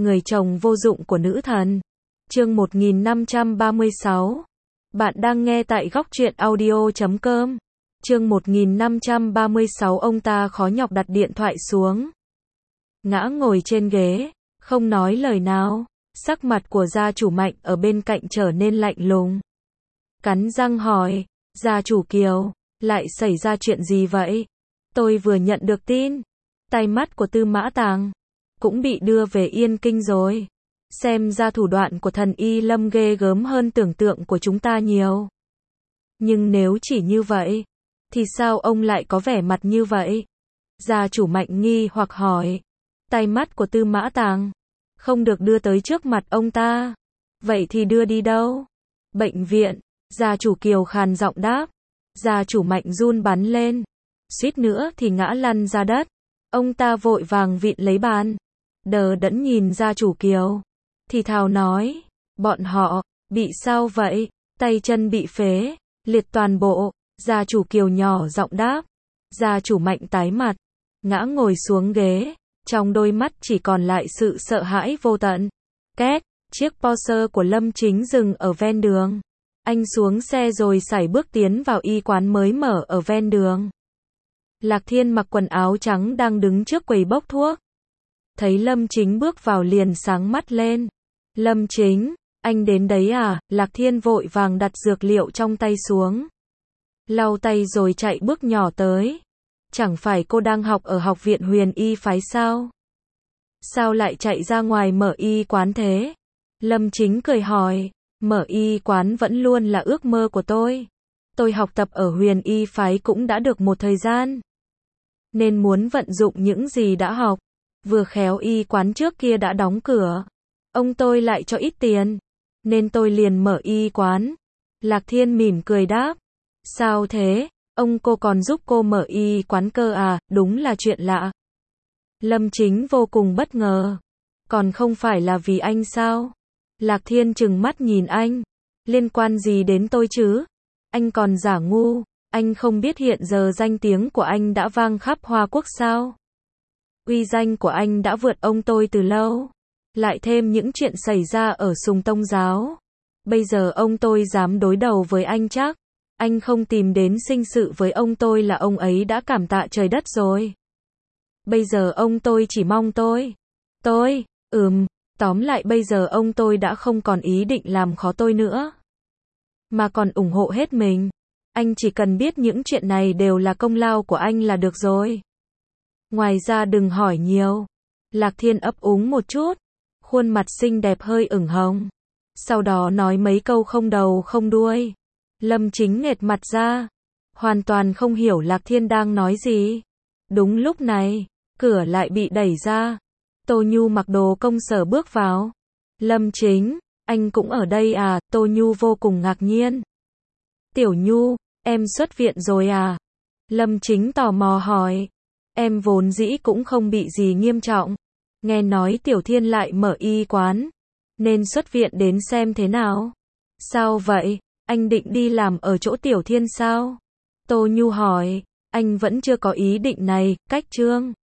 Người chồng vô dụng của nữ thần. Chương 1536. Bạn đang nghe tại góc truyện audio.com. Chương 1536. Ông ta khó nhọc đặt điện thoại xuống, ngã ngồi trên ghế, không nói lời nào. Sắc mặt của gia chủ Mạnh ở bên cạnh trở nên lạnh lùng. Cắn răng hỏi, gia chủ Kiều, lại xảy ra chuyện gì vậy? Tôi vừa nhận được tin, tay mắt của Tư Mã Tàng cũng bị đưa về Yên Kinh rồi. Xem ra thủ đoạn của thần Y Lâm ghê gớm hơn tưởng tượng của chúng ta nhiều. Nhưng nếu chỉ như vậy, thì sao ông lại có vẻ mặt như vậy? Gia chủ Mạnh nghi hoặc hỏi. Tay mắt của Tư Mã Tàng không được đưa tới trước mặt ông ta. Vậy thì đưa đi đâu? Bệnh viện. Gia chủ Kiều khàn giọng đáp. Gia chủ Mạnh run bắn lên, suýt nữa thì ngã lăn ra đất. Ông ta vội vàng vịn lấy bàn, đờ đẫn nhìn gia chủ Kiều, thì thào nói, bọn họ bị sao vậy? Tay chân bị phế liệt toàn bộ. Gia chủ Kiều nhỏ giọng đáp. Gia chủ Mạnh tái mặt, ngã ngồi xuống ghế, trong đôi mắt chỉ còn lại sự sợ hãi vô tận. Két, chiếc Porsche của Lâm Chính dừng ở ven đường. Anh xuống xe rồi sải bước tiến vào y quán mới mở ở ven đường. Lạc Thiên mặc quần áo trắng đang đứng trước quầy bốc thuốc. Thấy Lâm Chính bước vào liền sáng mắt lên. Lâm Chính, anh đến đấy à? Lạc Thiên vội vàng đặt dược liệu trong tay xuống, lau tay rồi chạy bước nhỏ tới. Chẳng phải cô đang học ở học viện Huyền Y phái sao? Sao lại chạy ra ngoài mở y quán thế? Lâm Chính cười hỏi. Mở y quán vẫn luôn là ước mơ của tôi. Tôi học tập ở Huyền Y phái cũng đã được một thời gian, nên muốn vận dụng những gì đã học. Vừa khéo y quán trước kia đã đóng cửa, ông tôi lại cho ít tiền, nên tôi liền mở y quán. Lạc Thiên mỉm cười đáp. Sao thế? Ông cô còn giúp cô mở y quán cơ à? Đúng là chuyện lạ. Lâm Chính vô cùng bất ngờ. Còn không phải là vì anh sao? Lạc Thiên trừng mắt nhìn anh. Liên quan gì đến tôi chứ? Anh còn giả ngu. Anh không biết hiện giờ danh tiếng của anh đã vang khắp Hoa Quốc sao? Uy danh của anh đã vượt ông tôi từ lâu. Lại thêm những chuyện xảy ra ở Sùng Tông Giáo. Bây giờ ông tôi dám đối đầu với anh chắc. Anh không tìm đến sinh sự với ông tôi là ông ấy đã cảm tạ trời đất rồi. Bây giờ ông tôi chỉ mong tóm lại bây giờ ông tôi đã không còn ý định làm khó tôi nữa, mà còn ủng hộ hết mình. Anh chỉ cần biết những chuyện này đều là công lao của anh là được rồi. Ngoài ra đừng hỏi nhiều. Lạc Thiên ấp úng một chút, khuôn mặt xinh đẹp hơi ửng hồng. Sau đó nói mấy câu không đầu không đuôi. Lâm Chính nghệt mặt ra, hoàn toàn không hiểu Lạc Thiên đang nói gì. Đúng lúc này, cửa lại bị đẩy ra. Tô Nhu mặc đồ công sở bước vào. Lâm Chính, anh cũng ở đây à? Tô Nhu vô cùng ngạc nhiên. Tiểu Nhu, em xuất viện rồi à? Lâm Chính tò mò hỏi. Em vốn dĩ cũng không bị gì nghiêm trọng. Nghe nói Tiểu Thiên lại mở y quán, nên xuất viện đến xem thế nào. Sao vậy? Anh định đi làm ở chỗ Tiểu Thiên sao? Tô Nhu hỏi. Anh vẫn chưa có ý định này. Cách Trương